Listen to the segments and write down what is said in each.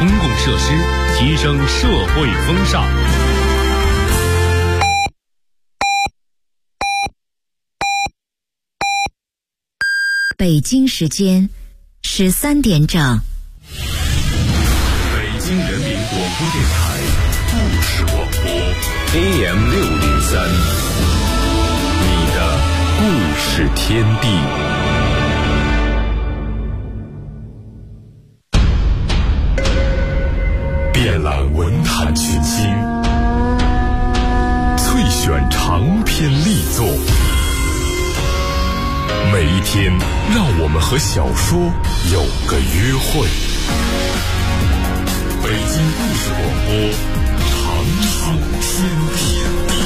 公共设施，提升社会风尚。 北京时间13点整。 北京人民广播电台故事广播 AM603，你的故事天地。遍览文坛群星，萃选长篇力作。每一天，让我们和小说有个约会。北京故事广播，长春天地。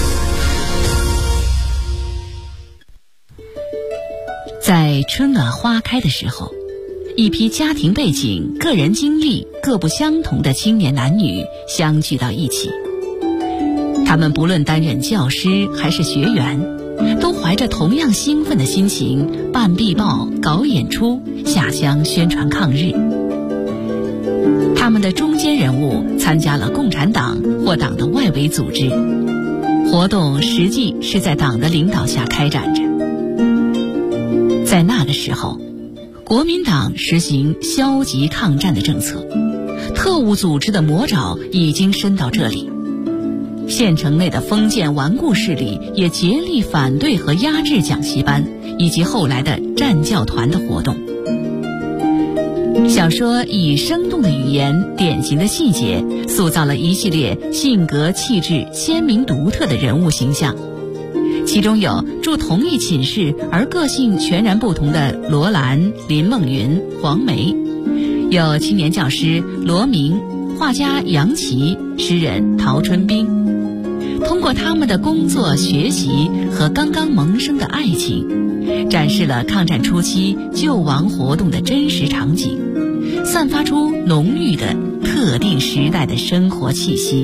在春暖花开的时候，一批家庭背景、个人经历各不相同的青年男女相聚到一起。他们不论担任教师还是学员，都怀着同样兴奋的心情办壁报、搞演出、下乡宣传抗日。他们的中坚人物参加了共产党或党的外围组织，活动实际是在党的领导下开展着。在那个时候，国民党实行消极抗战的政策，特务组织的魔爪已经伸到这里。县城内的封建顽固势力也竭力反对和压制讲习班以及后来的战教团的活动。小说以生动的语言、典型的细节，塑造了一系列性格气质鲜明独特的人物形象。其中有住同一寝室而个性全然不同的罗兰、林梦云、黄梅，有青年教师罗明、画家杨琦、诗人陶春冰。通过他们的工作、学习和刚刚萌生的爱情，展示了抗战初期救亡活动的真实场景，散发出浓郁的特定时代的生活气息。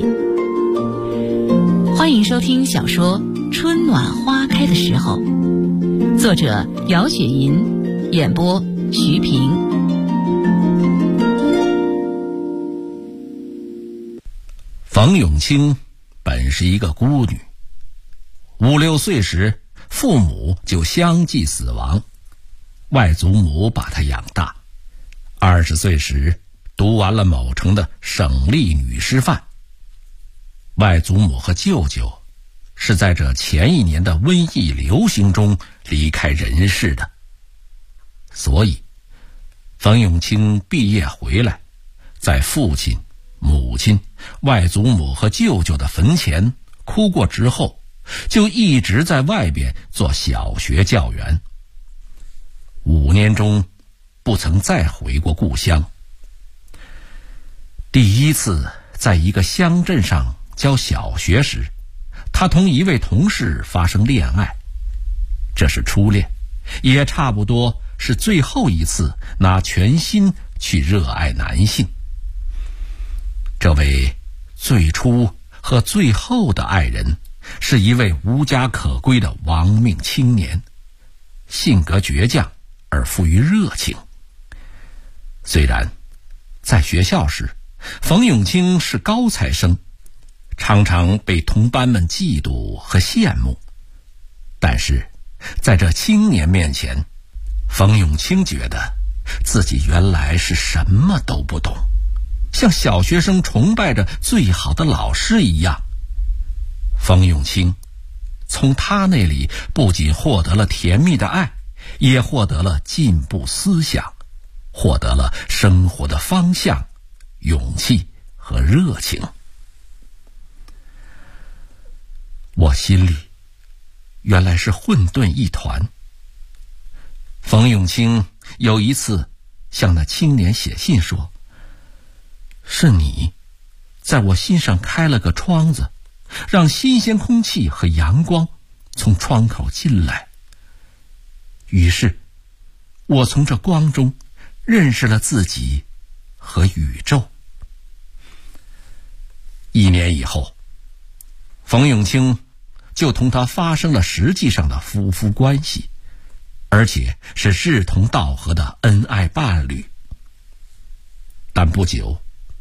欢迎收听小说《春暖花开的时候》，作者姚雪银，演播徐平。 冯永清本是一个孤女，5、6岁时父母就相继死亡，外祖母把她养大。20岁时读完了某城的省立女师范。外祖母和舅舅是在这前一年的瘟疫流行中离开人世的，所以冯永清毕业回来，在父亲、母亲、外祖母和舅舅的坟前哭过之后，就一直在外边做小学教员。5年中不曾再回过故乡。第一次在一个乡镇上教小学时，他同一位同事发生恋爱，这是初恋，也差不多是最后一次拿全心去热爱男性。这位最初和最后的爱人是一位无家可归的亡命青年，性格倔强而富于热情。虽然在学校时冯永清是高材生，常常被同班们嫉妒和羡慕，但是在这青年面前，冯永清觉得自己原来是什么都不懂，像小学生崇拜着最好的老师一样。冯永清从他那里不仅获得了甜蜜的爱，也获得了进步思想，获得了生活的方向、勇气和热情。我心里原来是混沌一团。冯永清有一次向那青年写信说，是你在我心上开了个窗子，让新鲜空气和阳光从窗口进来。于是我从这光中认识了自己和宇宙。1年以后，冯永清就同他发生了实际上的夫妇关系，而且是志同道合的恩爱伴侣。但不久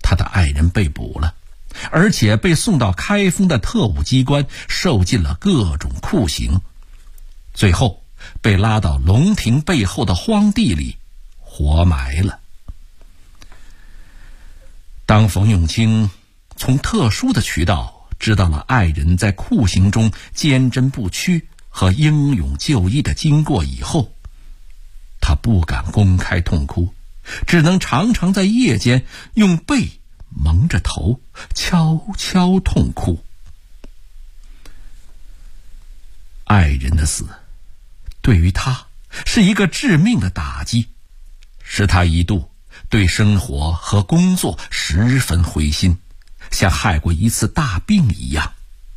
他的爱人被捕了，而且被送到开封的特务机关，受尽了各种酷刑，最后被拉到龙亭背后的荒地里活埋了。当冯永清从特殊的渠道知道了爱人在酷刑中坚贞不屈和英勇就义的经过以后，他不敢公开痛哭，只能常常在夜间用被蒙着头悄悄痛哭。爱人的死对于他是一个致命的打击，使他一度对生活和工作十分灰心，像害过一次大病一样。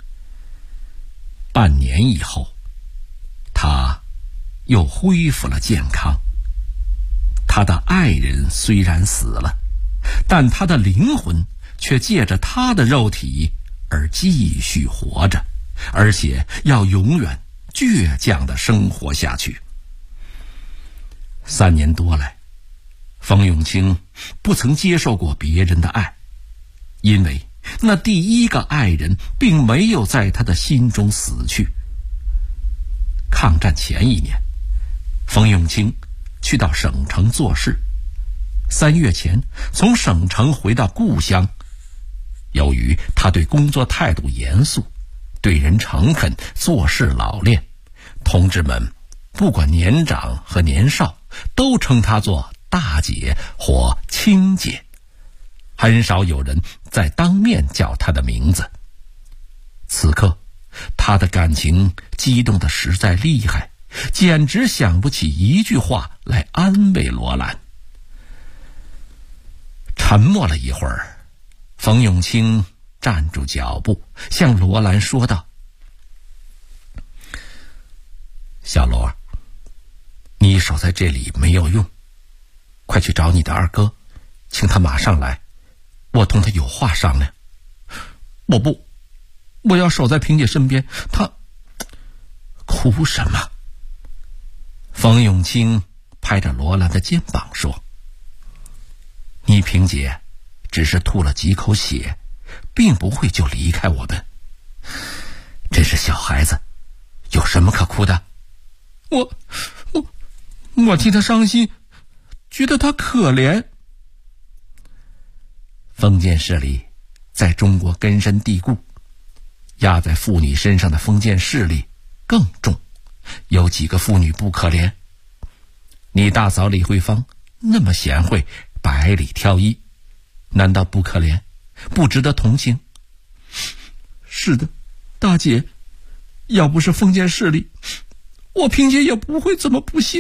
半年以后，他又恢复了健康。他的爱人虽然死了，但他的灵魂却借着他的肉体而继续活着，而且要永远倔强地生活下去。3年多来，冯永清不曾接受过别人的爱，因为那第一个爱人并没有在他的心中死去。抗战前1年，冯永清去到省城做事，3月前从省城回到故乡。由于他对工作态度严肃，对人诚恳，做事老练，同志们不管年长和年少，都称他做大姐或亲姐，很少有人在当面叫他的名字。此刻他的感情激动得实在厉害，简直想不起一句话来安慰罗兰。沉默了一会儿，冯永清站住脚步，向罗兰说道：小罗，你守在这里没有用，快去找你的二哥，请他马上来，我同他有话商量。我不，我要守在萍姐身边。他哭什么？冯永清拍着罗兰的肩膀说：你萍姐只是吐了几口血，并不会就离开我们。真是小孩子，有什么可哭的？我替他伤心，觉得他可怜。封建势力在中国根深蒂固，压在妇女身上的封建势力更重，有几个妇女不可怜？你大嫂李慧芳那么贤惠，百里挑一，难道不可怜，不值得同情？是的，大姐，要不是封建势力，我萍姐也不会这么不幸。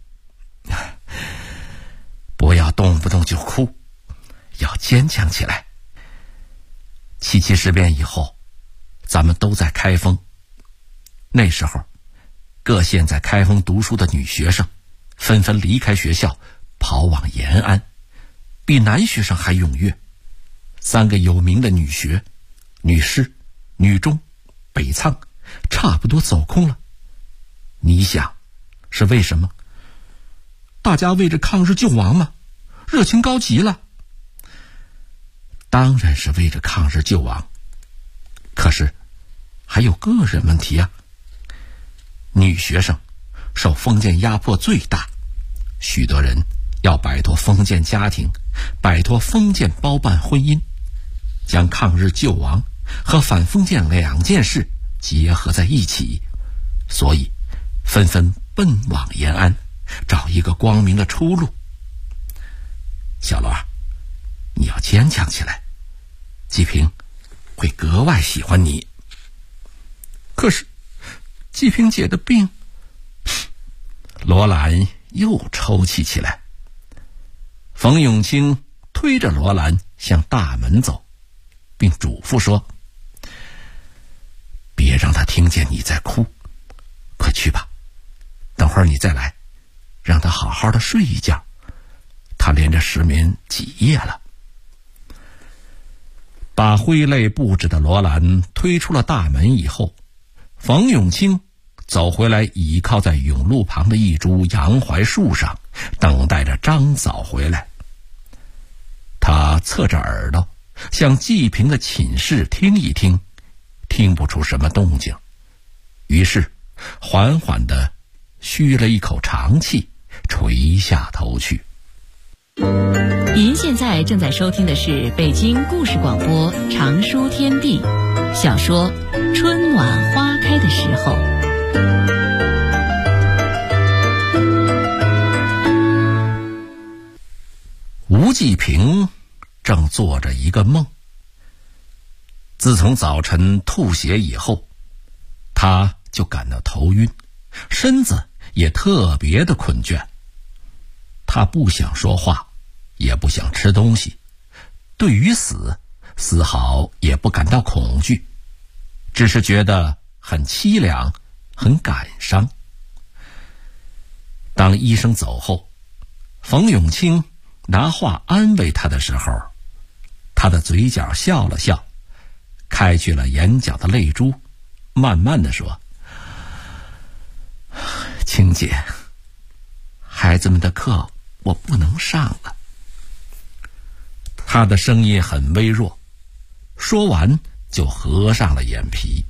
不要动不动就哭，要坚强起来。77事变以后，咱们都在开封，那时候各县在开封读书的女学生纷纷离开学校，跑往延安，比男学生还踊跃。3个有名的女学、女师、女中、北仓差不多走空了。你想是为什么？大家为着抗日救亡吗？热情高极了。当然是为着抗日救亡，可是还有个人问题啊。女学生受封建压迫最大，许多人要摆脱封建家庭，摆脱封建包办婚姻，将抗日救亡和反封建2件事结合在一起，所以纷纷奔往延安，找一个光明的出路。小罗，你要坚强起来，季萍会格外喜欢你。可是季萍姐的病……罗兰又抽泣起来。冯永清推着罗兰向大门走，并嘱咐说：别让他听见你在哭，快去吧，等会儿你再来，让他好好的睡一觉，他连着失眠几夜了。把挥泪不止的罗兰推出了大门以后，冯永清走回来，倚靠在甬路旁的一株洋槐树上，等待着张嫂回来。 他侧着耳朵向季平的寝室听一听，听不出什么动静，于是缓缓地吁了一口长气，垂下头去。 您现在正在收听的是北京故事广播长书天地小说《春暖花开的时候》。 吴季平正做着一个梦。自从早晨吐血以后，他就感到头晕，身子也特别的困倦。他不想说话，也不想吃东西，对于死丝毫也不感到恐惧，只是觉得很凄凉，很感伤。当医生走后，冯永清拿话安慰他的时候，他的嘴角笑了笑，开去了眼角的泪珠，慢慢地说：青姐，孩子们的课我不能上了。他的声音很微弱，说完就合上了眼皮。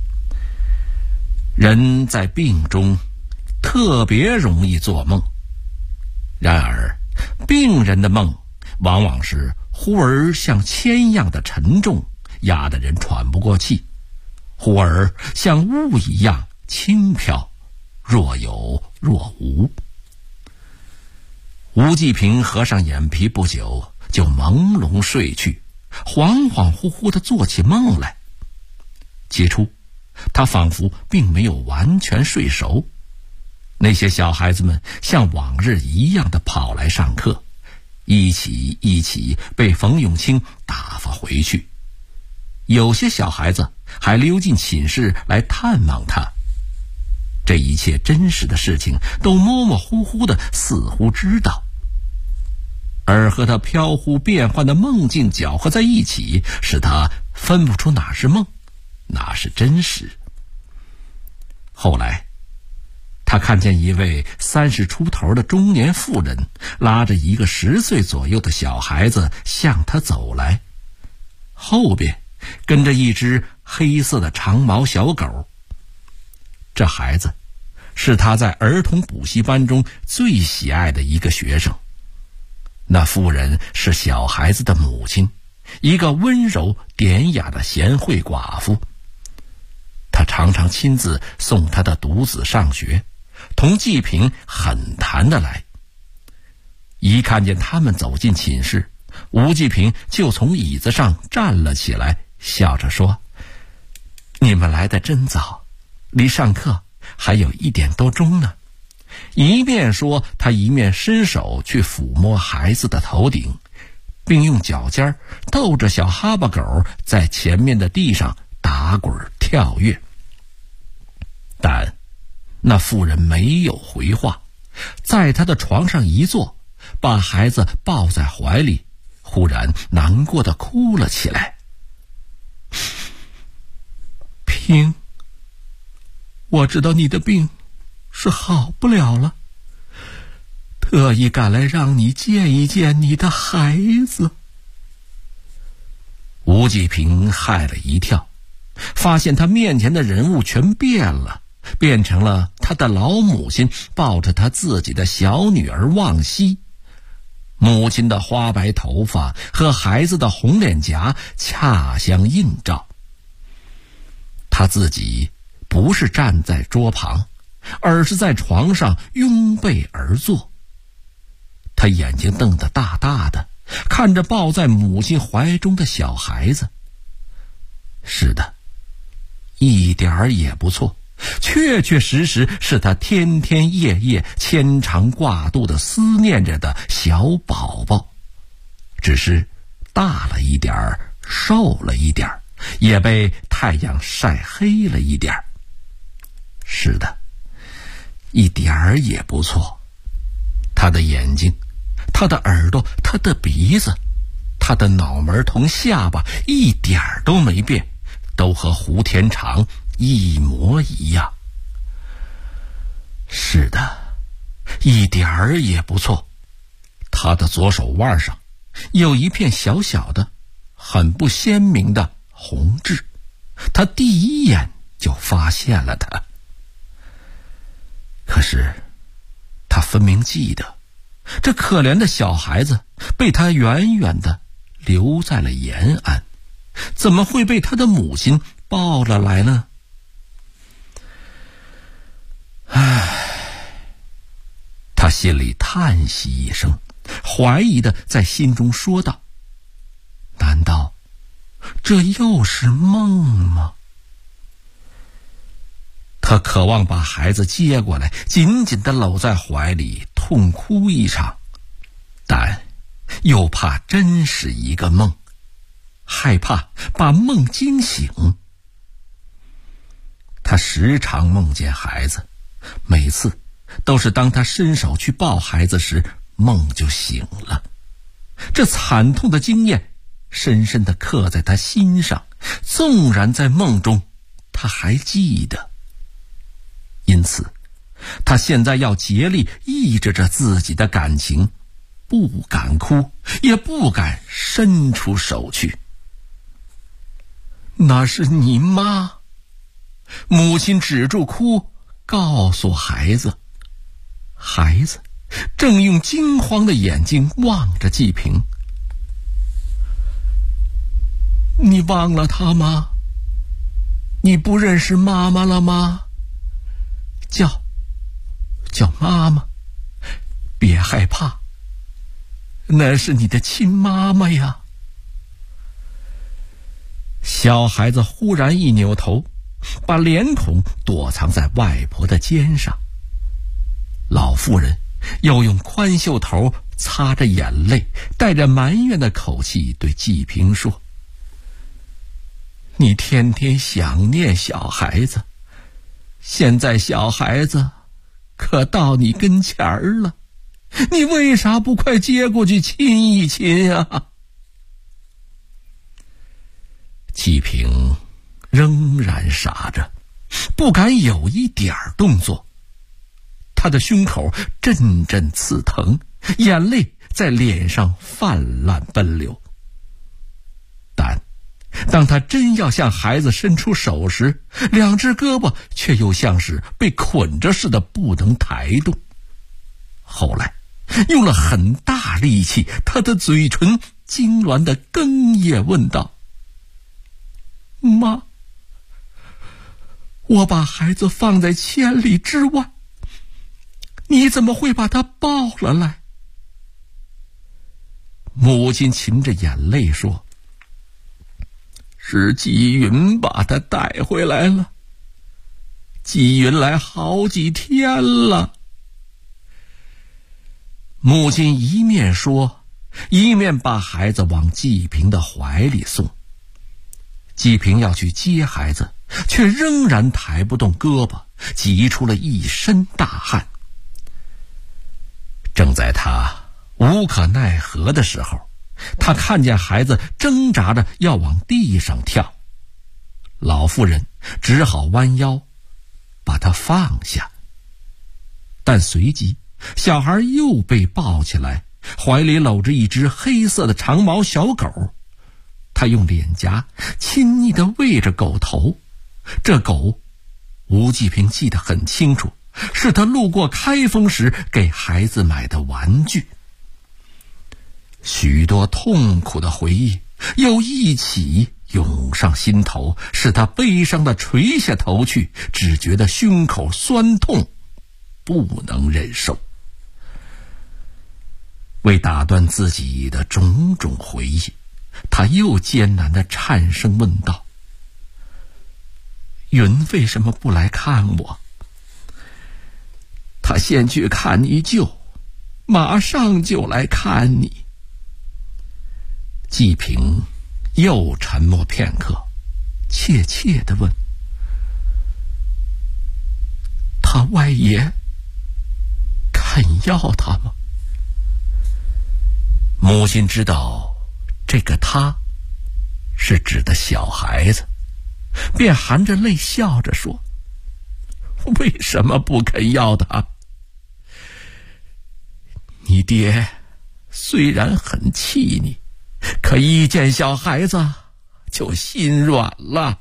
人在病中特别容易做梦，然而病人的梦往往是忽而像铅一样的沉重，压得人喘不过气，忽而像雾一样轻飘，若有若无。吴季平合上眼皮不久就朦胧睡去，恍恍惚惚地做起梦来。起初他仿佛并没有完全睡熟，那些小孩子们像往日一样的跑来上课，一起被冯永清打发回去。有些小孩子还溜进寝室来探望他。这一切真实的事情都模模糊糊的似乎知道，而和他飘忽变幻的梦境搅合在一起，使他分不出哪是梦，哪是真实。后来他看见一位30出头的中年妇人拉着一个10岁左右的小孩子向他走来，后边跟着一只黑色的长毛小狗。这孩子是他在儿童补习班中最喜爱的一个学生。那妇人是小孩子的母亲，一个温柔典雅的贤惠寡妇。她常常亲自送她的独子上学，同季平很谈得来。一看见他们走进寝室，吴季平就从椅子上站了起来，笑着说：你们来得真早，离上课还有1点多钟呢。一面说，他一面伸手去抚摸孩子的头顶，并用脚尖逗着小哈巴狗在前面的地上打滚跳跃。但那妇人没有回话，在他的床上一坐，把孩子抱在怀里，忽然难过地哭了起来。平，我知道你的病是好不了了，特意赶来让你见一见你的孩子。吴季平害了一跳，发现他面前的人物全变了，变成了他的老母亲抱着他自己的小女儿望西。母亲的花白头发和孩子的红脸颊恰相映照。他自己不是站在桌旁，而是在床上拥背而坐。他眼睛瞪得大大的，看着抱在母亲怀中的小孩子。是的，一点儿也不错，确确实实是他天天夜夜牵肠挂肚的思念着的小宝宝，只是大了一点儿，瘦了一点儿，也被太阳晒黑了一点儿。是的，一点儿也不错。他的眼睛，他的耳朵，他的鼻子，他的脑门同下巴一点儿都没变，都和胡天长一模一样。是的，一点儿也不错。他的左手腕上有一片小小的、很不鲜明的红痣，他第一眼就发现了它。可是他分明记得，这可怜的小孩子被他远远地留在了延安，怎么会被他的母亲抱了来呢？他心里叹息一声，怀疑地在心中说道：难道这又是梦吗？他渴望把孩子接过来，紧紧地搂在怀里，痛哭一场，但又怕真是一个梦，害怕把梦惊醒。他时常梦见孩子，每次都是当他伸手去抱孩子时，梦就醒了。这惨痛的经验深深地刻在他心上，纵然在梦中他还记得。因此他现在要竭力抑制着自己的感情，不敢哭，也不敢伸出手去。那是你妈。母亲止住哭，告诉孩子。孩子正用惊慌的眼睛望着季平。你忘了他吗？你不认识妈妈了吗？叫妈妈，别害怕，那是你的亲妈妈呀。小孩子忽然一扭头，把脸孔躲藏在外婆的肩上。老妇人又用宽袖头擦着眼泪，带着埋怨的口气对季平说：你天天想念小孩子，现在小孩子可到你跟前儿了，你为啥不快接过去亲一亲啊？季平仍然傻着，不敢有一点动作。他的胸口阵阵刺疼，眼泪在脸上泛滥奔流。但当他真要向孩子伸出手时，两只胳膊却又像是被捆着似的不能抬动。后来用了很大力气，他的嘴唇痉挛的哽咽问道：妈，我把孩子放在千里之外，你怎么会把他抱了来？母亲噙着眼泪说：是季云把他带回来了，季云来好几天了。母亲一面说，一面把孩子往季平的怀里送。季平要去接孩子，却仍然抬不动胳膊，急出了一身大汗。正在他无可奈何的时候，他看见孩子挣扎着要往地上跳，老妇人只好弯腰把他放下。但随即小孩又被抱起来，怀里搂着一只黑色的长毛小狗，他用脸颊亲昵地喂着狗头。这狗吴季平记得很清楚，是他路过开封时给孩子买的玩具。许多痛苦的回忆又一起涌上心头，使他悲伤地垂下头去，只觉得胸口酸痛，不能忍受。为打断自己的种种回忆，他又艰难地颤声问道：云为什么不来看我？他先去看你舅，马上就来看你。季平又沉默片刻，怯怯地问：他外爷肯要他吗？母亲知道这个他是指的小孩子，便含着泪笑着说：为什么不肯要他？你爹虽然很气你，可一见小孩子就心软了。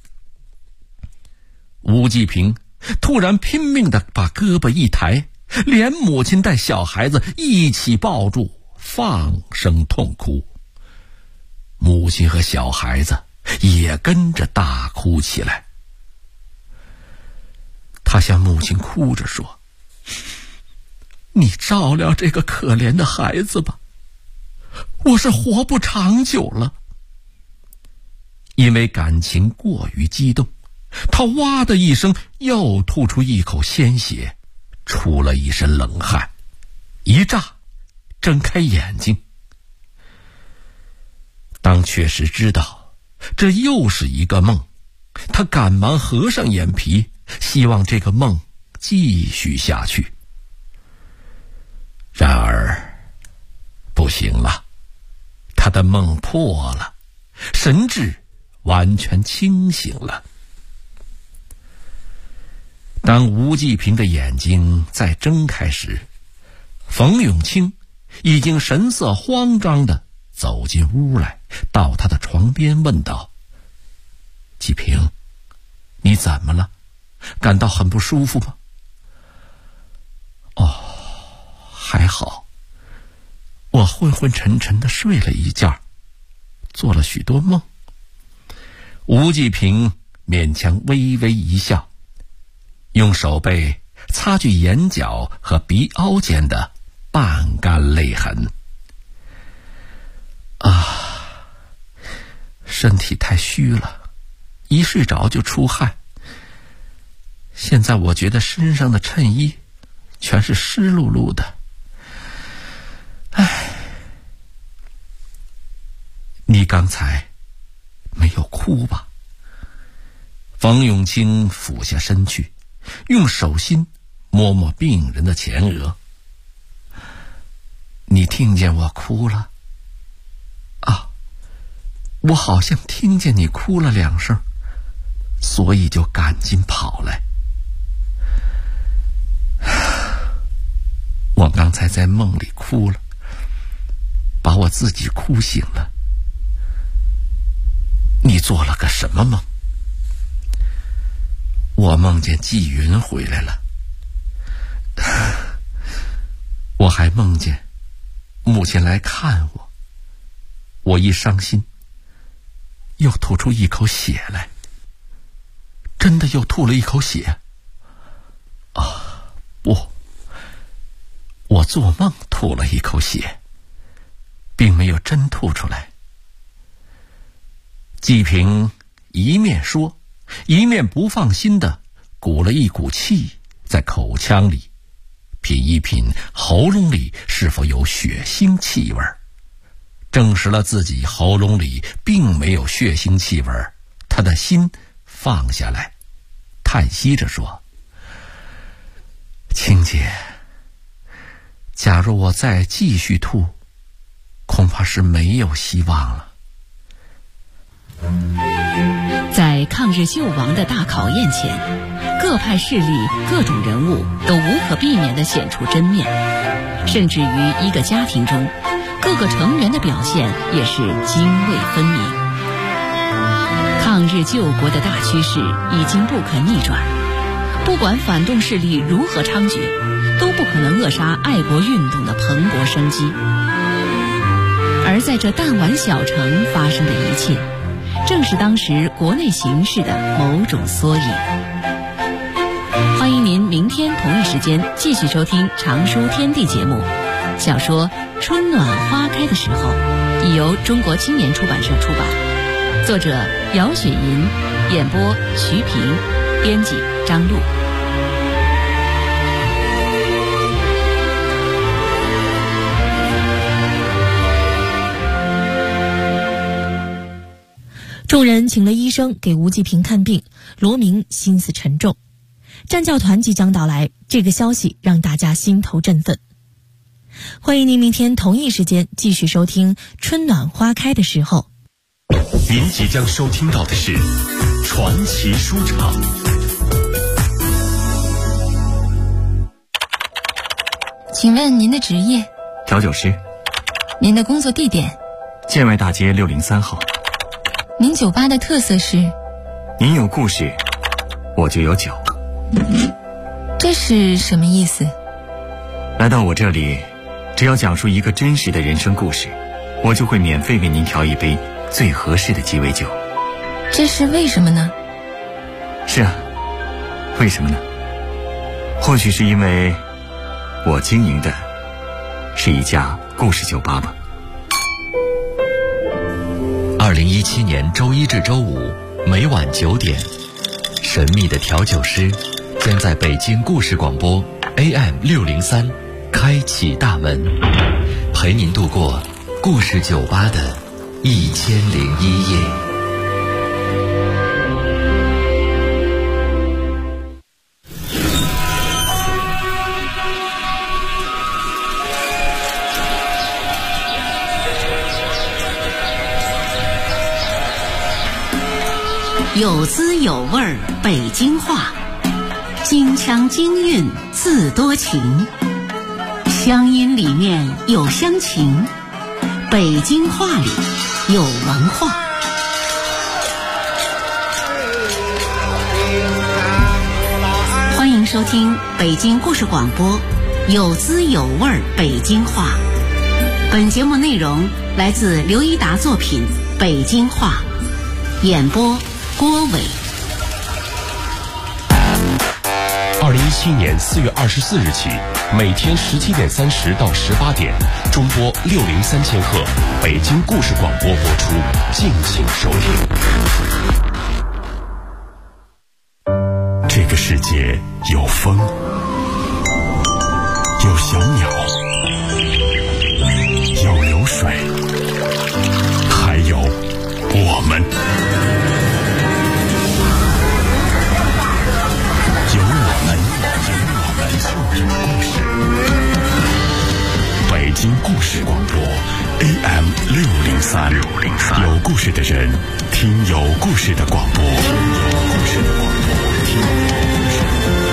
吴继平突然拼命地把胳膊一抬，连母亲带小孩子一起抱住，放声痛哭。母亲和小孩子也跟着大哭起来。他向母亲哭着说：“你照料这个可怜的孩子吧，我是活不长久了。”因为感情过于激动，他哇的一声又吐出一口鲜血，出了一身冷汗，一乍睁开眼睛。当确实知道这又是一个梦，他赶忙合上眼皮，希望这个梦继续下去。然而不行了，他的梦破了，神志完全清醒了。当吴继平的眼睛再睁开时，冯永清已经神色慌张地走进屋来，到他的床边问道：“继平，你怎么了？感到很不舒服吗？”“哦，还好，我昏昏沉沉地睡了一觉，做了许多梦。”吴继平勉强微微一笑，用手背擦去眼角和鼻凹间的半干泪痕。身体太虚了，一睡着就出汗。现在我觉得身上的衬衣全是湿漉漉的。你刚才没有哭吧？冯永清俯下身去，用手心摸摸病人的前额。你听见我哭了？我好像听见你哭了2声，所以就赶紧跑来。我刚才在梦里哭了，把我自己哭醒了。你做了个什么梦？我梦见纪云回来了。我还梦见母亲来看我，我一伤心，又吐出一口血来。真的又吐了一口血？不，我做梦吐了一口血，并没有真吐出来。纪平一面说，一面不放心地鼓了一股气在口腔里，品一品喉咙里是否有血腥气味，证实了自己喉咙里并没有血腥气味，他的心放下来，叹息着说：“青姐，假如我再继续吐，恐怕是没有希望了。” 在抗日救亡的大考验前，各派势力、各种人物都无可避免地显出真面，甚至于一个家庭中，各个成员的表现也是泾渭分明。抗日救国的大趋势已经不可逆转，不管反动势力如何猖獗，都不可能扼杀爱国运动的蓬勃生机。而在这弹丸小城发生的一切，正是当时国内形势的某种缩影。欢迎您明天同一时间继续收听《常书天地》节目。小说《春暖花开的时候》已由中国青年出版社出版，作者姚雪银，演播徐平，编辑张璐。 众人请了医生给吴继平看病，罗明心思沉重。战教团即将到来，这个消息让大家心头振奋。欢迎您明天同一时间继续收听《春暖花开的时候》。 您即将收听到的是传奇书场。 请问您的职业？ 调酒师。 您的工作地点？ 建外大街603号。 您酒吧的特色是？ 您有故事，我就有酒。 这是什么意思？ 来到我这里，只要讲述一个真实的人生故事，我就会免费为您调一杯最合适的鸡尾酒。 这是为什么呢？ 是啊，为什么呢？或许是因为我经营的是一家故事酒吧吧。 2017年周一至周五每晚9点，神秘的调酒师将在北京故事广播 AM603开启大门，陪您度过故事酒吧的1001夜。 有滋有味儿北京话，京腔京韵字多情，乡音里面有乡情，北京话里有文化。欢迎收听北京故事广播有滋有味儿北京话。本节目内容来自刘一达作品《北京话》，演播郭伟。 2017年4月24日起，每天17点30到18点，中波603千赫，北京故事广播播出，敬请收听。 这个世界有风，有小鸟，有流水，还有我们。有故事。北京故事广播 AM603，有故事的人听有故事的广播，有故事的广播，听有故事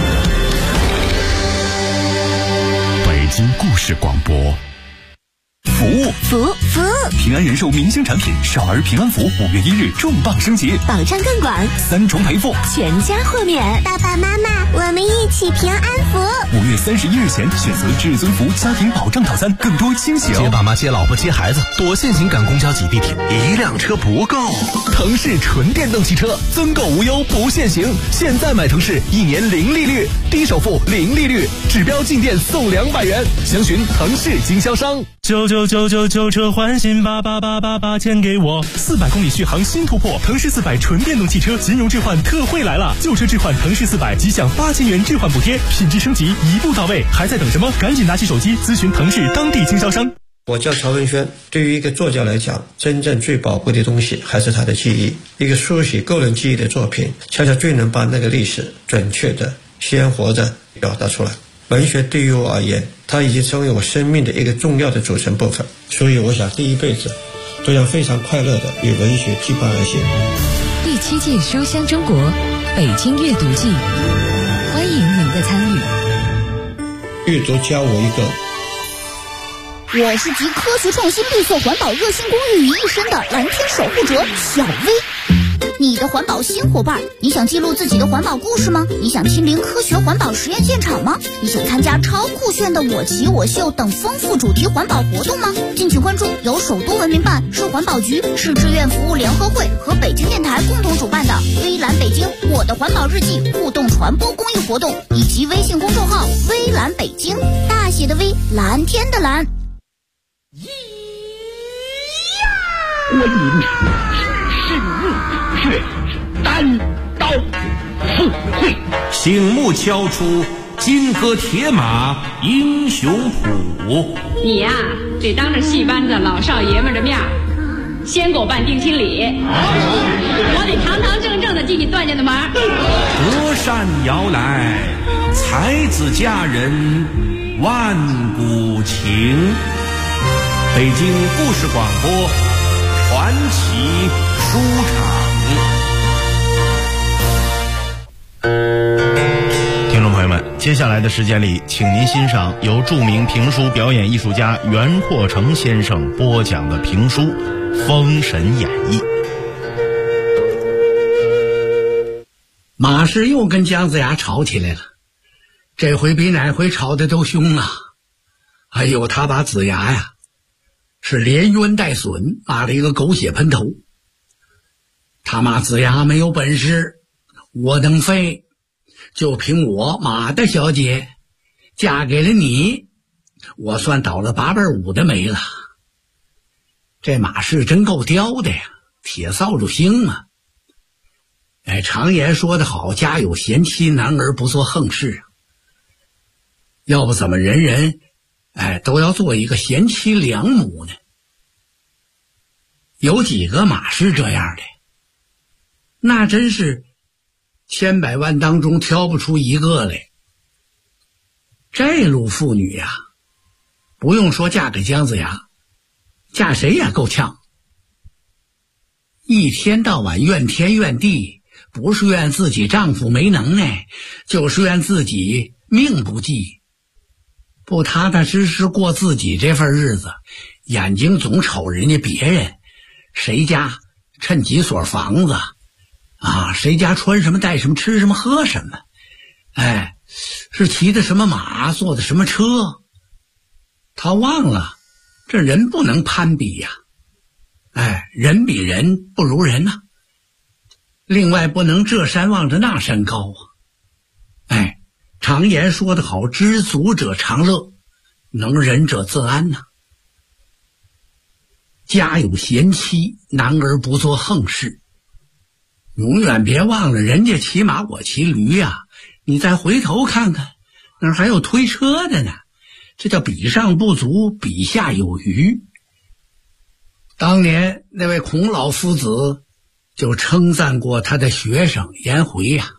的北京故事广播。 服务！平安人寿明星产品少儿平安福5月1日重磅升级， 保障更广 ，3重赔付， 全家豁免。 爸爸妈妈，我们一起平安福。 5月31日前选择至尊福家庭保障套餐，更多惊喜哦！ 接爸妈、接老婆、接孩子，多现行赶公交挤地铁， 一辆车不够。 腾势纯电动汽车，增购无忧不限行。现在买腾势，1年0利率，低首付0利率，指标进店送200元。详询腾势经销商。 99999车换新8888钱给我，400公里续航新突破，腾势400纯电动汽车金融置换特惠来了，旧车置换腾势400即享8000元置换补贴，品质升级一步到位，还在等什么？赶紧拿起手机咨询腾势当地经销商。 我叫曹文轩，对于一个作家来讲，真正最宝贵的东西还是他的记忆。一个书写个人记忆的作品，恰恰最能把那个历史准确的、鲜活的表达出来。文学对于我而言，它已经成为我生命的一个重要的组成部分，所以我想第一辈子都要非常快乐的与文学结伴而行。 第7届书香中国北京阅读季，欢迎您的参与。 阅读教我一个。 我是集科学创新、绿色环保、热心公益于一身的蓝天守护者小薇。你的环保新伙伴，你想记录自己的环保故事吗？你想亲临科学环保实验现场吗？你想参加超酷炫的我骑我秀等丰富主题环保活动吗？敬请关注由首都文明办、市环保局、市志愿服务联合会和北京电台共同主办的微蓝北京我的环保日记互动传播公益活动，以及微信公众号微蓝北京，大写的微，蓝天的蓝。 观音神怒血单刀赴会， 醒目敲出金戈铁马英雄谱。 你呀，得当着戏班子老少爷们的面先给我办定亲礼，我得堂堂正正的进你段家的门。 隔山摇来，才子佳人万古情。北京故事广播传奇书场。 听众朋友们，接接下来的时间里，请您欣赏由著名评书表演艺术家袁阔成先生播讲的评书《封神演义》。 马氏又跟姜子牙吵起来了，这回比哪回吵得都凶啊！哎呦，他把子牙呀是连冤带损，骂了一个狗血喷头。他骂子牙没有本事，我能飞，就凭我马大小姐嫁给了你，我算倒了8辈武的霉了。这马氏真够刁的呀，铁扫帚星嘛。常言说得好，家有贤妻，男儿不做横事啊。要不怎么人人都要做一个贤妻良母呢？有几个马是这样的，那真是千百万当中挑不出一个来。这路妇女呀，不用说嫁给姜子牙，嫁谁也够呛。一天到晚怨天怨地，不是怨自己丈夫没能耐，就是怨自己命不济，不踏踏实实过自己这份日子，眼睛总瞅人家别人，谁家趁几所房子啊，谁家穿什么戴什么吃什么喝什么，是骑的什么马坐的什么车，他忘了这人不能攀比呀，人比人不如人呐。另外不能这山望着那山高啊！常言说得好，知足者常乐，能忍者自安呐。家有贤妻，男儿不做横事。永远别忘了，人家骑马我骑驴呀，你再回头看看，那儿还有推车的呢。这叫比上不足，比下有余。当年那位孔老夫子就称赞过他的学生颜回呀，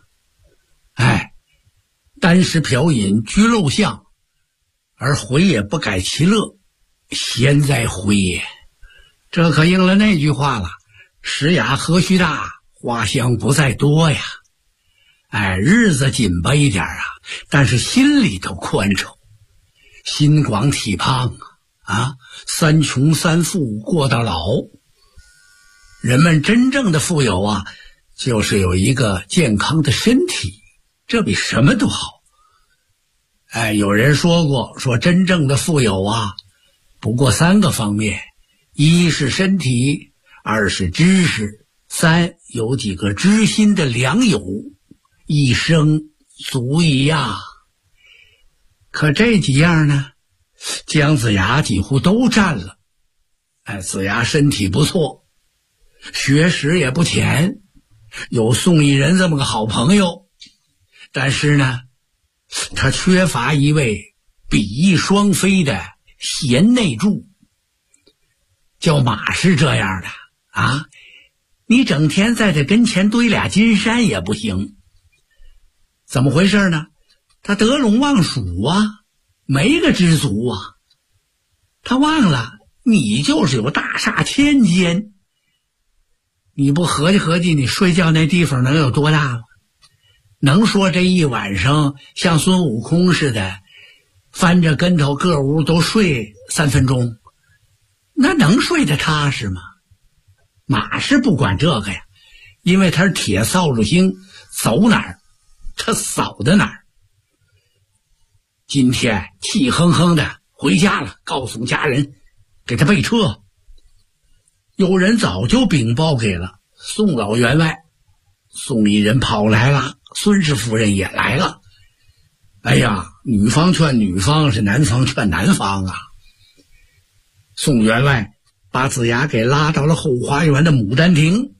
单食嫖饮居陋巷，而回也不改其乐，贤哉回也。这可应了那句话了，食雅何须大，花香不在多呀。日子紧巴一点啊，但是心里头宽敞，心广体胖啊，三穷三富过到老。人们真正的富有啊，就是有一个健康的身体，这比什么都好。有人说过，说真正的富有啊，不过3个方面，一是身体，二是知识，三有几个知心的良友，一生足矣呀。可这几样呢，姜子牙几乎都占了。子牙身体不错，学识也不浅，有宋义人这么个好朋友，但是呢，他缺乏一位比翼双飞的贤内助。叫马是这样的啊，你整天在他跟前堆俩金山也不行。怎么回事呢？他得陇望蜀啊，没个知足啊。他忘了你就是有大厦千间，你不合计合计，你睡觉那地方能有多大吗？能说这一晚上像孙悟空似的翻着跟头各屋都睡3分钟，那能睡得踏实吗？马是不管这个呀，因为他是铁扫帚星，走哪儿他扫到哪儿。今天气哼哼的回家了，告诉家人给他备车。有人早就禀报给了宋老员外，宋义人跑来了，孙氏夫人也来了。哎呀，女方劝女方，是男方劝男方啊。宋员外把子牙给拉到了后花园的牡丹亭，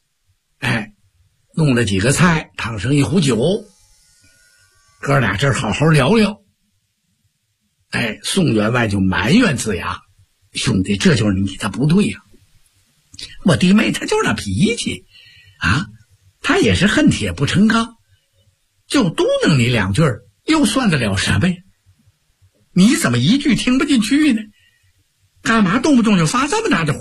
弄了几个菜，烫上一壶酒，哥俩这儿好好聊聊。宋员外就埋怨子牙，兄弟，这就是你的不对呀。我弟妹他就是那脾气啊，他也是恨铁不成钢，就嘟囔你2句，又算得了什么呀？你怎么一句听不进去呢？干嘛动不动就发这么大的火？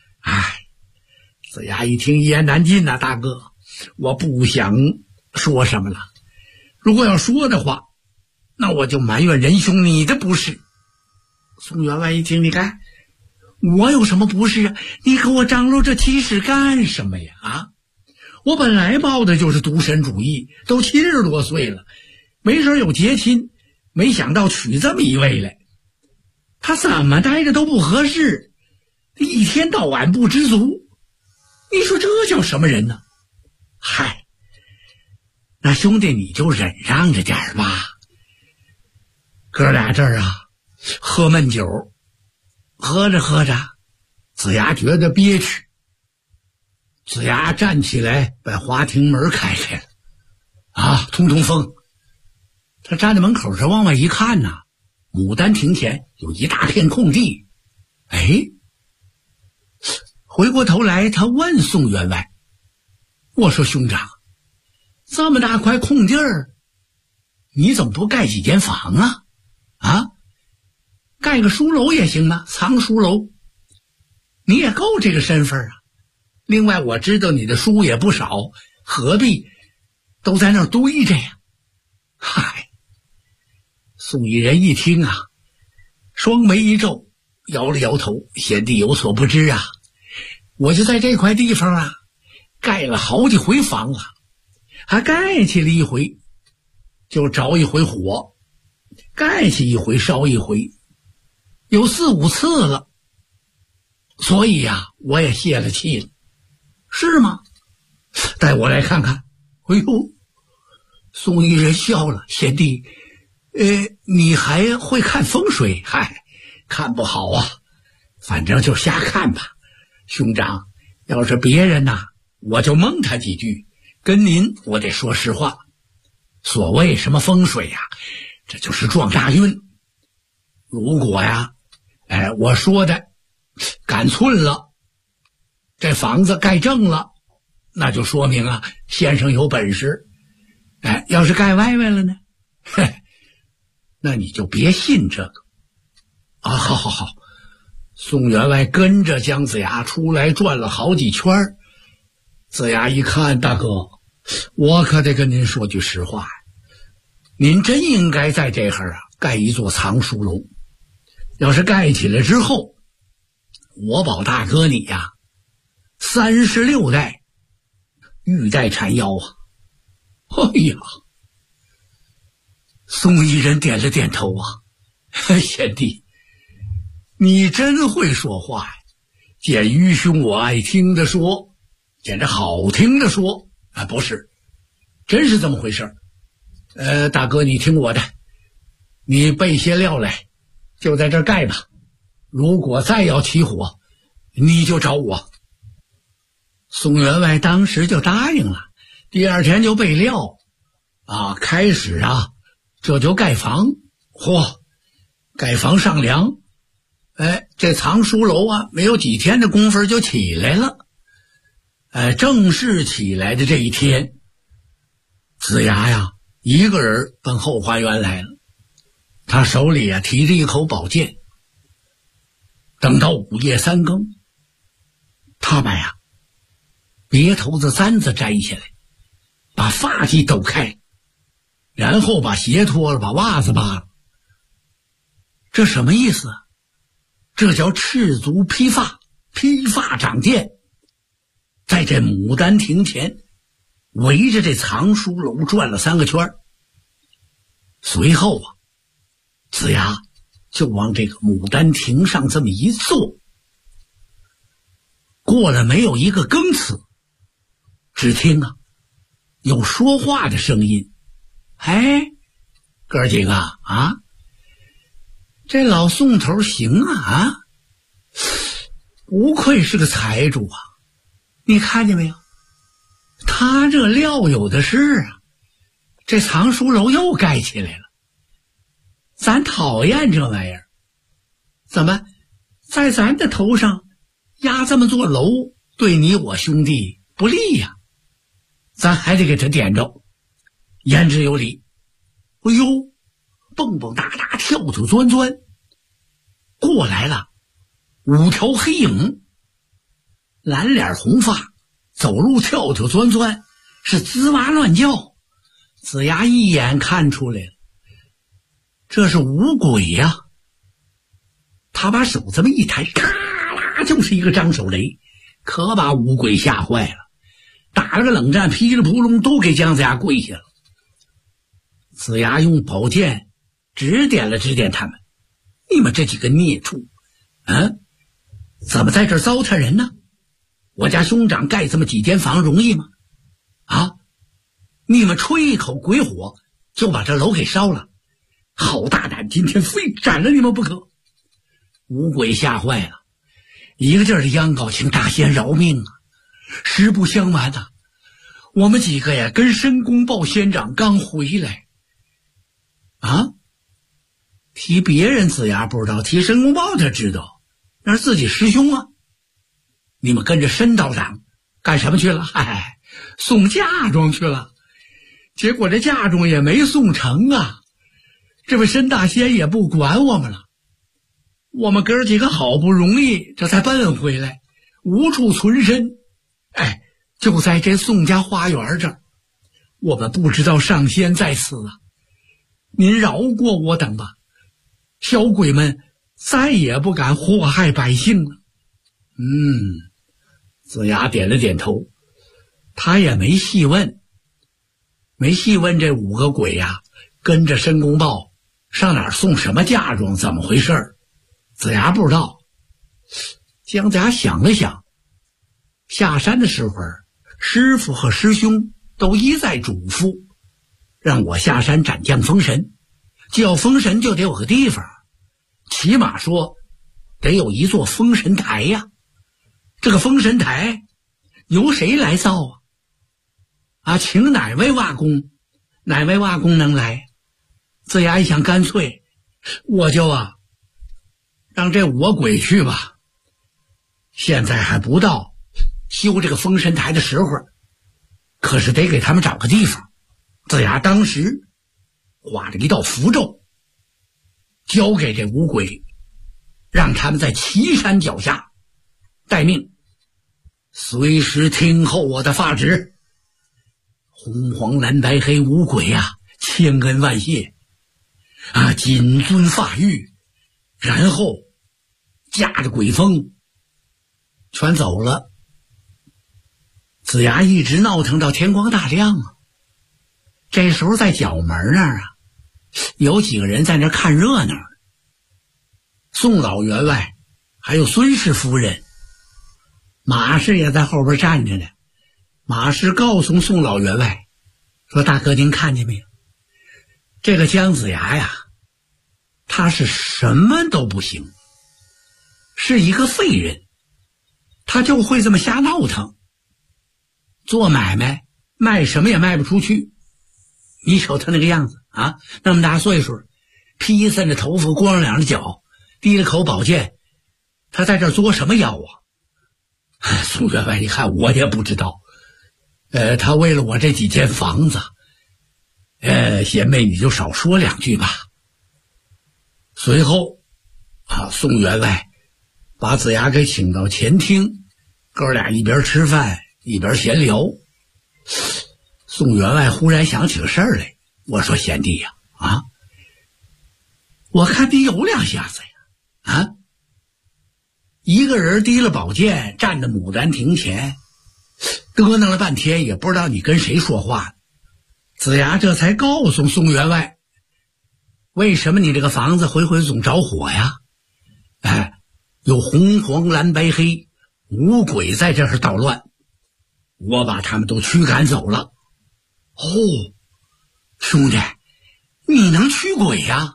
子牙一听一言难尽呐，大哥，我不想说什么了。如果要说的话， 那我就埋怨仁兄你的不是。宋员外一听，你看我有什么不是啊？你给我张罗这提示干什么呀？啊，我本来抱的就是独身主义，都70多岁了，没事有结亲，没想到娶这么一位来，他怎么待着都不合适，一天到晚不知足，你说这叫什么人呢？嗨，那兄弟你就忍让着点吧。哥俩这儿啊喝闷酒，喝着喝着，子牙觉得憋屈，子牙站起来把花厅门开开了，啊，通通风。他站在门口上往外一看呐，牡丹亭前有一大片空地。哎，回过头来他问宋员外，我说兄长，这么大块空地儿，你怎么不盖几间房啊？啊，盖个书楼也行啊，藏书楼，你也够这个身份啊。另外我知道你的书也不少，何必都在那儿堆着呀？嗨，宋义人一听啊，双眉一皱，摇了摇头，贤弟有所不知啊，我就在这块地方啊盖了好几回房啊，还盖起了一回就着一回火，盖起一回烧一回，有4、5次了，所以呀我也泄了气了。是吗？带我来看看。哎呦，宋义人笑了，贤弟你还会看风水？嗨，看不好啊，反正就瞎看吧。兄长要是别人呐，我就蒙他几句，跟您我得说实话。所谓什么风水呀，这就是撞大运。如果呀我说的赶寸了，这房子盖正了，那就说明啊先生有本事。要是盖歪歪了呢，那你就别信这个啊。好好好。宋员外跟着姜子牙出来转了好几圈。子牙一看，大哥，我可得跟您说句实话，您真应该在这儿啊盖一座藏书楼。要是盖起来之后，我保大哥你呀36代玉带缠腰啊。哎呀，宋义人点了点头啊，贤弟你真会说话呀，见愚兄我爱听的说，见这好听的说啊，不是，真是这么回事。大哥你听我的，你备些料来，就在这儿盖吧，如果再要起火，你就找我。宋员外当时就答应了，第二天就备料啊，开始啊这就盖房。嚯，盖房上梁，这藏书楼啊没有几天的功夫就起来了。正式起来的这一天，子牙呀一个人奔后花园来了，他手里啊提着一口宝剑。等到午夜3更，他把呀别头子簪子摘下来，把发髻抖开，然后把鞋脱了，把袜子扒了。这什么意思啊？这叫赤足披发，披发长剑，在这牡丹亭前围着这藏书楼转了3个圈。随后啊，子牙就往这个牡丹亭上这么一坐。过了没有一个更次，只听啊有说话的声音。哥几个啊，这老宋头行啊，不愧是个财主啊，你看见没有，他这料有的是啊，这藏书楼又盖起来了。咱讨厌这玩意儿，怎么在咱的头上压这么座楼，对你我兄弟不利呀，咱还得给他点着，言之有理。哎呦，蹦蹦哒哒跳跳钻钻过来了5条黑影，蓝脸红发，走路跳跳钻钻，是吱哇乱叫。子牙一眼看出来了， 这是五鬼呀！他把手这么一抬，咔啦就是一个张手雷，可把五鬼吓坏了，打了个冷战，噼里扑隆都给姜子牙跪下了。子牙用宝剑指点了指点他们：“你们这几个孽畜，怎么在这儿糟蹋人呢？我家兄长盖这么几间房容易吗？啊，你们吹一口鬼火就把这楼给烧了，好大胆！今天非斩了你们不可！”五鬼吓坏了，一个劲儿的央告：“请大仙饶命啊！实不相瞒啊，我们几个呀跟申公豹仙长刚回来。”啊，提别人子牙不知道，提申公豹他知道，那是自己师兄啊。你们跟着申道长干什么去了？嗨，送嫁妆去了。结果这嫁妆也没送成啊，这位申大仙也不管我们了。我们哥几个好不容易这才奔回来，无处存身，就在这宋家花园这儿，我们不知道上仙在此啊，您饶过我等吧，小鬼们再也不敢祸害百姓了。子牙点了点头，他也没细问这五个鬼呀，跟着申公豹上哪儿送什么嫁妆，怎么回事？子牙不知道。姜子牙想了想，下山的时候，师傅和师兄都一再嘱咐，让我下山斩将封神，就要封神就得有个地方，起码说得有一座封神台呀。这个封神台由谁来造啊？请哪位挖工？哪位挖工能来？子牙一想，干脆我就让这五个鬼去吧。现在还不到修这个封神台的时候，可是得给他们找个地方。子牙当时画了一道符咒，交给这五鬼，让他们在岐山脚下待命，随时听候我的发旨。红黄蓝白黑五鬼呀，千恩万谢啊，谨遵发谕。然后驾着鬼风全走了。子牙一直闹腾到天光大亮啊。这时候在角门那儿有几个人在那儿看热闹，宋老员外还有孙氏夫人，马氏也在后边站着呢。马氏告诉宋老员外说：“大哥，您看见没有？这个姜子牙呀，他是什么都不行，是一个废人，他就会这么瞎闹腾，做买卖卖什么也卖不出去。你瞅他那个样子啊，那么大岁数，披散着头发，光着两只脚，提了口宝剑，他在这儿作什么妖啊？”宋员外，你看我也不知道，他为了我这几间房子，贤妹你就少说两句吧。随后宋员外把子牙给请到前厅，哥俩一边吃饭一边闲聊。宋员外忽然想起个事儿来，我说：“贤弟呀，我看你有两下子呀，一个人提了宝剑站在牡丹亭前，嘚囔了半天也不知道你跟谁说话。”子牙这才告诉宋员外，为什么你这个房子回回总着火呀？有红黄蓝白黑五鬼在这儿捣乱，我把他们都驱赶走了。兄弟，你能驱鬼呀？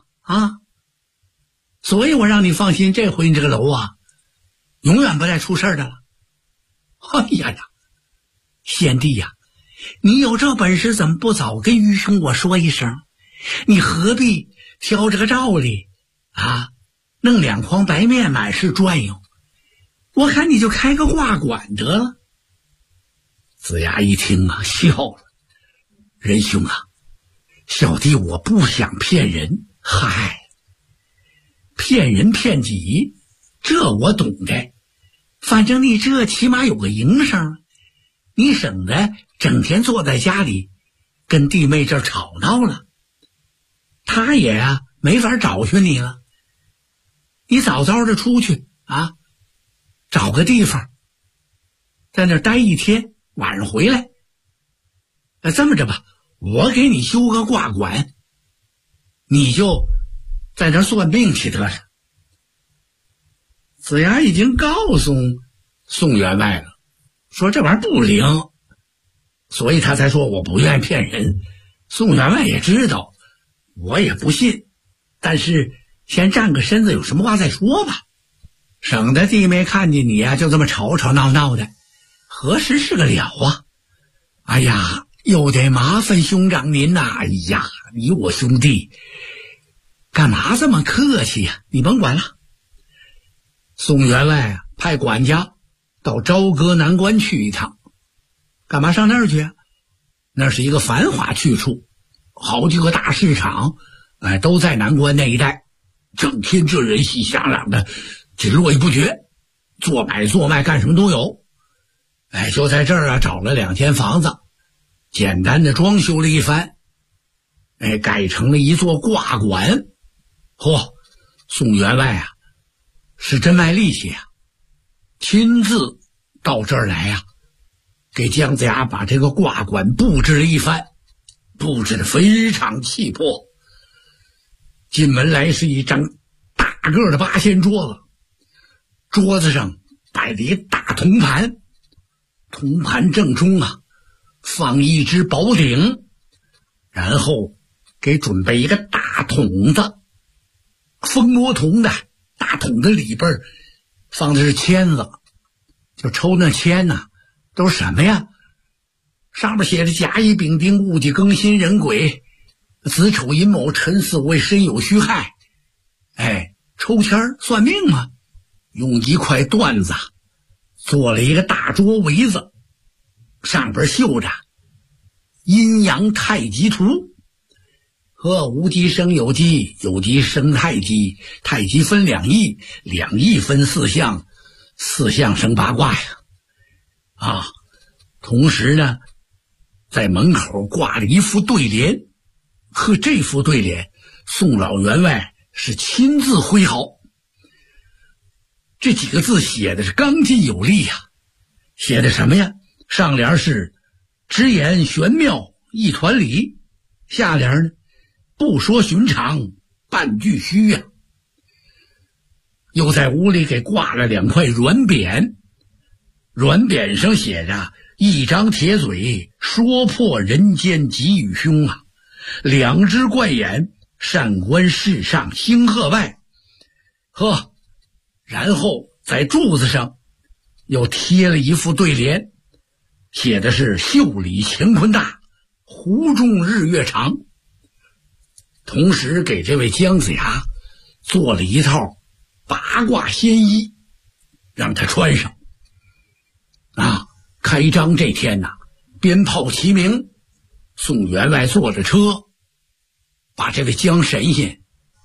所以我让你放心，这回你这个楼永远不再出事的了。哎呀，贤弟呀，你有这本事怎么不早跟愚兄我说一声？你何必挑这个照例弄2筐白面满市转悠？我看你就开个画馆得了。子牙一听笑了：“仁兄小弟我不想骗人。骗人骗己这我懂的，反正你这起码有个营生，你省得整天坐在家里跟弟妹这儿吵闹了。”他也没法找寻你了。你早早的出去啊，找个地方在那儿待一天，晚上回来。这么着吧，我给你修个卦馆，你就在那儿算命去得了。子牙已经告诉宋员外了，说这玩意儿不灵，所以他才说我不愿意骗人。宋员外也知道，我也不信，但是先站个身子，有什么话再说吧，省得弟妹看见你啊就这么吵吵闹闹的，何时是个了啊？哎呀，又得麻烦兄长您呐！哎呀，你我兄弟干嘛这么客气呀？你甭管了。宋员外啊，派管家到朝歌南关去一趟。干嘛上那儿去啊？那是一个繁华去处，好几个大市场，都在南关那一带，整天这人熙熙攘攘的，这络绎不绝，做买做卖干什么都有。就在这儿啊，找了2间房子，简单的装修了一番，改成了一座卦馆。嚯，宋员外啊，是真卖力气啊，亲自到这儿来啊，给姜子牙把这个卦馆布置了一番，布置得非常气魄。进门来是一张大个的8仙桌子，桌子上摆了一大铜盘，铜盘正中啊放一只宝鼎，然后给准备一个大桶子，蜂窝铜的大桶子里边放的是签子，就抽那签呐，都是什么呀？上面写着甲乙丙丁戊己庚辛壬癸子丑寅卯辰巳午未申酉戌亥。抽签算命嘛，用一块缎子做了一个大桌围子，上边绣着阴阳太极图。无极生有极，有极生太极，太极分2义，2义分4象，4象生8卦呀。同时呢，在门口挂了一副对联。这副对联宋老员外是亲自挥毫，这几个字写的是刚劲有力呀。写的什么呀？上联是直言玄妙一团理，下联呢不说寻常半句虚呀。又在屋里给挂了2块软匾，软匾上写着一张铁嘴说破人间吉与凶啊，2只怪眼善观世上星鹤外。然后在柱子上又贴了一副对联，写的是袖里乾坤大，湖中日月长。同时给这位姜子牙做了一套8卦仙衣，让他穿上。开张这天呐，鞭炮齐鸣，宋员外坐着车，把这位姜神仙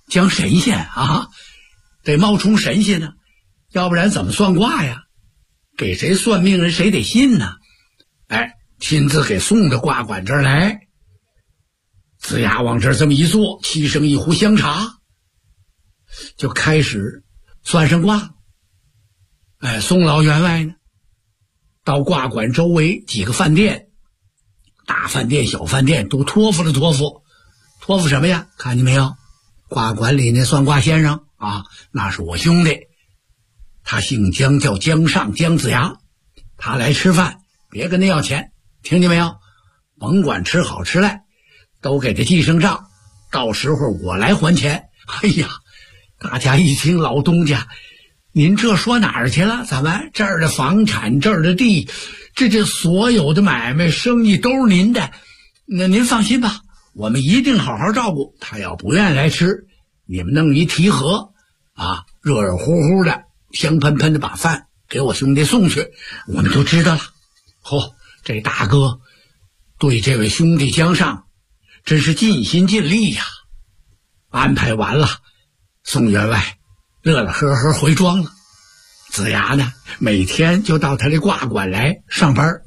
得冒充神仙呢，要不然怎么算卦呀？给谁算命人谁得信呢。亲自给送到卦馆这儿来。子牙往这儿这么一坐，沏上一壶香茶，就开始算上卦。宋老员外呢，到卦馆周围几个饭店，大饭店小饭店都托付了托付。托付什么呀？看见没有？卦馆里那算卦先生啊，那是我兄弟，他姓姜，叫姜尚，姜子牙。他来吃饭，别跟他要钱，听见没有？甭管吃好吃赖，都给他记上账，到时候我来还钱。大家一听，老东家，您这说哪儿去了？咱们这儿的房产，这儿的地，这所有的买卖生意都是您的，那您放心吧，我们一定好好照顾他。要不愿意来吃，你们弄一提盒热热乎乎的，香喷喷的，把饭给我兄弟送去，我们就知道了。这大哥对这位兄弟姜尚真是尽心尽力呀。安排完了，宋员外乐乐呵呵回庄了。子牙呢，每天就到他这卦馆来上班。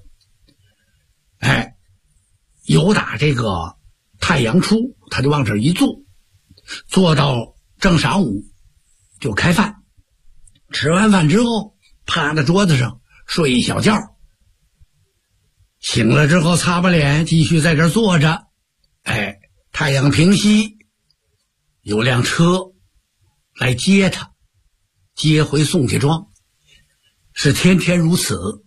由打这个太阳出，他就往这儿一坐， 做到正晌午就开饭，吃完饭之后趴在桌子上睡一小觉，醒了之后擦把脸继续在这儿坐着。太阳平西，有辆车来接他，接回宋家庄，是天天如此。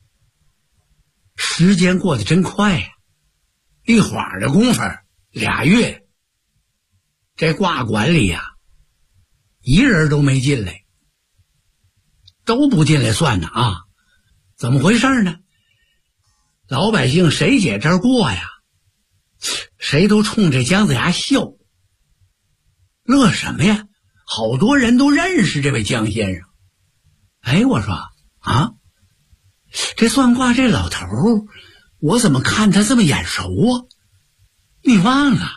时间过得真快呀，一会儿的功夫2月，这挂馆里呀，一人都没进来，都不进来算呢啊？怎么回事呢？老百姓谁姐这儿过呀，谁都冲着姜子牙笑，乐什么呀？好多人都认识这位姜先生。我说啊，这算卦这老头儿，我怎么看他这么眼熟啊？你忘了？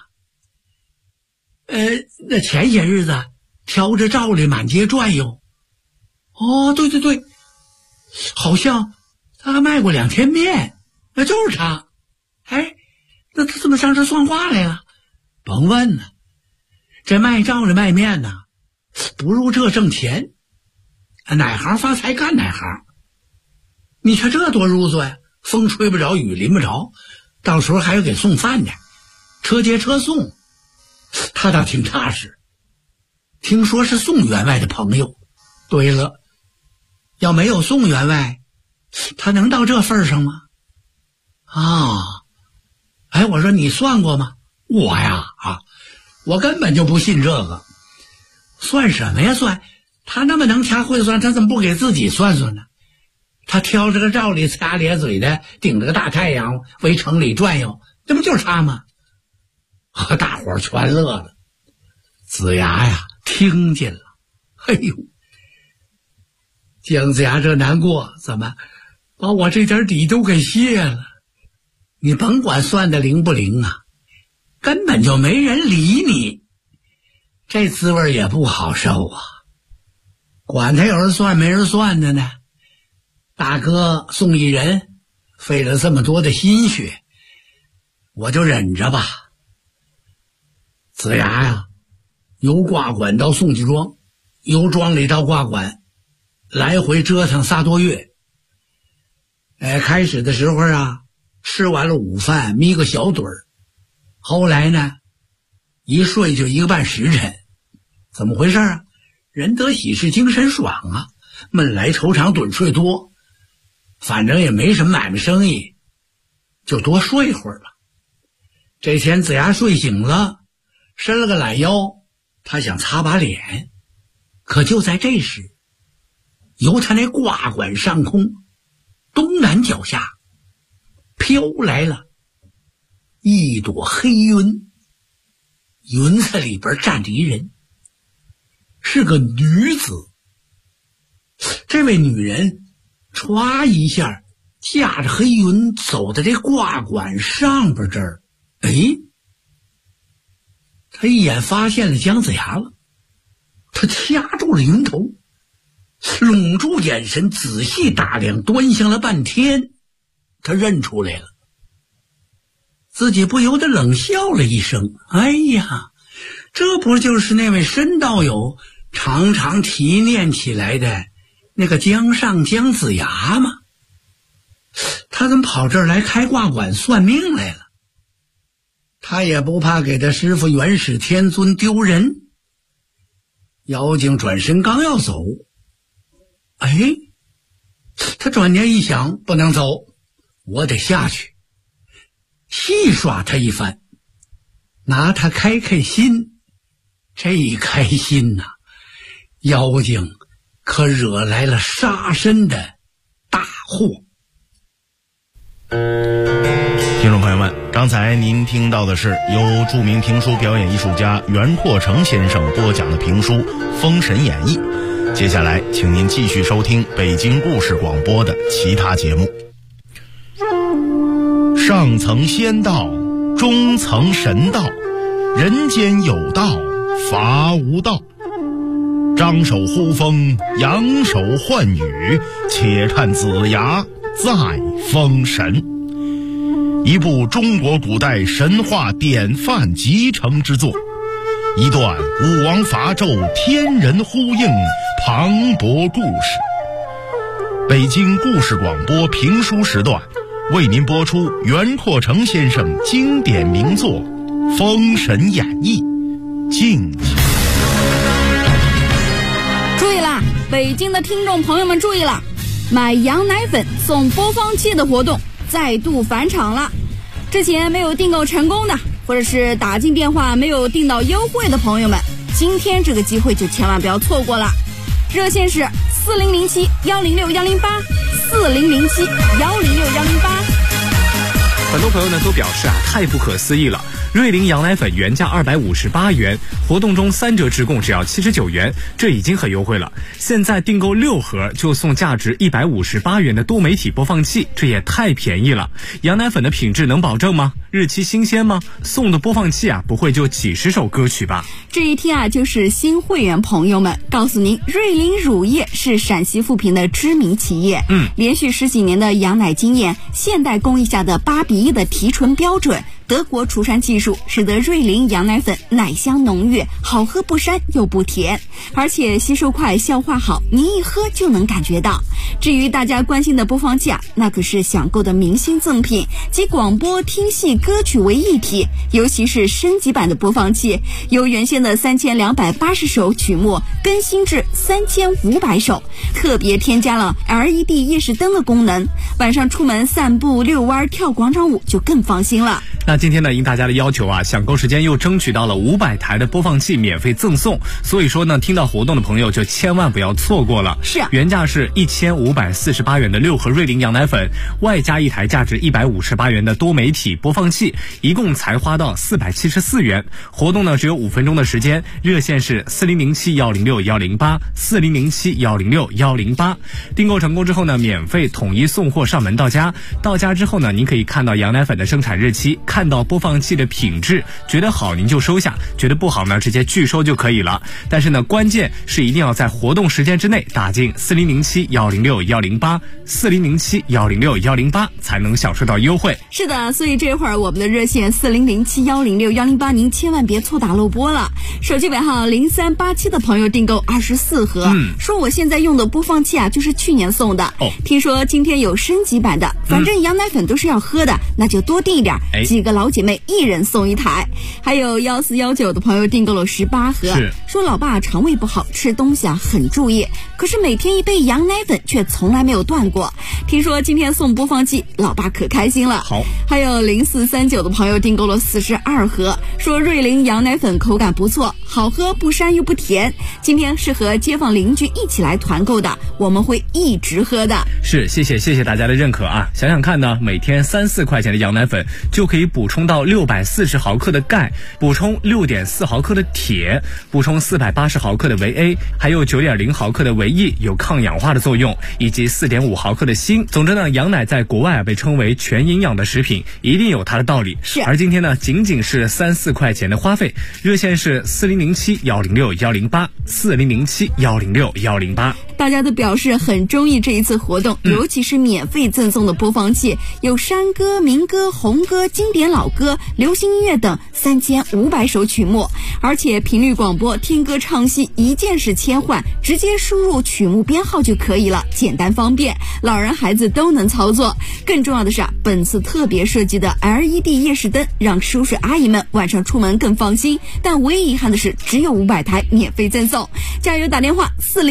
那前些日子挑着罩里满街转悠。哦，对对对，好像他还卖过2天面，那就是他。那他怎么上这算卦来了？甭问呢，这卖罩里卖面呢，不如这挣钱，哪行发财干哪行。你瞧这多如嗦呀，风吹不着，雨淋不着，到时候还要给送饭呢，车接车送，他倒挺踏实。听说是宋员外的朋友。对了，要没有宋员外，他能到这份上吗？我说你算过吗？我呀我根本就不信这个。算什么呀算？他那么能掐会算，他怎么不给自己算算呢？他挑着个罩里擦咧嘴的，顶着个大太阳围城里转悠，这不就是他吗？大伙儿全乐了。子牙呀听见了，姜子牙这难过，怎么把我这点底都给泄了？你甭管算的灵不灵啊，根本就没人理你，这滋味也不好受啊。管他有人算没人算的呢，大哥宋一人费了这么多的心血，我就忍着吧。子牙呀，由挂馆到宋家庄，由庄里到挂馆，来回折腾3多月。开始的时候啊，吃完了午饭眯个小盹儿，后来呢，一睡就1个半时辰。怎么回事啊？人得喜事精神爽啊，闷来愁肠盹睡多，反正也没什么买卖生意，就多睡会儿吧。这天子牙睡醒了，伸了个懒腰，他想擦把脸，可就在这时，由他那挂馆上空东南角下飘来了一朵黑云，云彩里边站着一人，是个女子。这位女人歘一下驾着黑云走到这挂馆上边这儿。他一眼发现了姜子牙了，他掐住了云头，拢住眼神仔细打量，端详了半天，他认出来了，自己不由得冷笑了一声。这不就是那位申道友常常提念起来的那个姜尚姜子牙吗？他怎么跑这儿来开挂馆算命来了？他也不怕给他师傅元始天尊丢人。妖精转身刚要走，他转念一想，不能走，我得下去戏耍他一番，拿他开开心。这一开心呐，妖精可惹来了杀身的大祸。 听众朋友们，刚才您听到的是由著名评书表演艺术家袁阔成先生播讲的评书《封神演义》。接下来请您继续收听北京故事广播的其他节目。上层仙道，中层神道，人间有道，伐无道。张手呼风，扬手唤雨，且看子牙再封神。一部中国古代神话典范集成之作， 一段武王伐纣天人呼应磅礴故事。北京故事广播评书时段为您播出袁阔成先生经典名作《封神演义》，敬请注意啦！北京的听众朋友们注意了，买羊奶粉送播放器的活动再度返场了。之前没有订购成功的，或者是打进电话没有订到优惠的朋友们，今天这个机会就千万不要错过了。热线是4007-106-108，4007-106-108。 很多朋友呢都表示太不可思议了。瑞麟羊奶粉原价258元，活动中3折直供只要79元，这已经很优惠了。现在订购6盒就送价值158元的多媒体播放器，这也太便宜了。羊奶粉的品质能保证吗？日期新鲜吗？送的播放器不会就几十首歌曲吧？ 这一听就是新会员朋友们告诉您，瑞麟乳业是陕西富平的知名企业，连续10几年的羊奶经验，现代工艺下的8:1的提纯标准，德国除膻技术使得瑞麟羊奶粉奶香浓郁，好喝不膻又不甜，而且吸收快，消化好，您一喝就能感觉到。至于大家关心的播放器那可是享购的明星赠品，集广播、听戏、歌曲为一体，尤其是升级版的播放器，由原先的3280首曲目更新至3500首，特别添加了 LED 夜视灯的功能，晚上出门散步、遛弯、跳广场舞就更放心了。 那今天呢，应大家的要求抢购时间又争取到了500台的播放器免费赠送，所以说呢，听到活动的朋友就千万不要错过了。 是原价是1548元的6盒瑞麟羊奶粉，外加一台价值158元的多媒体播放器，一共才花到474元。活动呢只有5分钟的时间，热线是4007-106-108，4007-106-108。订购成功之后呢，免费统一送货上门到家。到家之后呢，您可以看到羊奶粉的生产日期，看到播放器的品质，觉得好您就收下，觉得不好呢直接拒收就可以了。但是呢，关键是一定要在活动时间之内打进4007-106-108， 4007-106-108才能享受到优惠。 是的，所以这会儿我们的热线4007-106-108，您千万别错打漏播了。手机尾号0387的朋友订购24盒，说我现在用的播放器就是去年送的，听说今天有升级版的，反正羊奶粉都是要喝的，那就多订一点，几个老姐妹一人送一台。还有1419的朋友订购了18盒，说老爸肠胃不好，吃东西很注意，可是每天一杯羊奶粉却从来没有断过，听说今天送播放器，老爸可开心了。 好， 还有0439的朋友订购了42盒，说瑞麟羊奶粉口感不错，好喝不膻又不甜，今天是和街坊邻居一起来团购的，我们会一直喝的。 是，谢谢大家的认可想想看呢，每天3-4块钱的羊奶粉就可以补充到640毫克的钙，补充6.4毫克的铁，补充480毫克的维 A， 还有9.0毫克的维 E， 有抗氧化的作用，以及4.5毫克的锌。总之呢，羊奶在国外被称为全营养的食品，一定有它的道理。 是， 而今天呢，仅仅是3-4块钱的花费，热线是4007-106-108， 4007-106-108。 大家都表示很中意这一次活动，尤其是免费赠送的播放器，有山歌、民歌、红歌、经典老歌、流行音乐等3500首曲目，而且频率广播、听歌唱戏一键式切换，直接输入曲目编号就可以了，简单方便，老人孩子都能操作。更重要的是本次特别设计的 LED 夜视灯，让叔叔阿姨们晚上出门更放心。但唯一遗憾的是，只有500台免费赠送，加油打电话40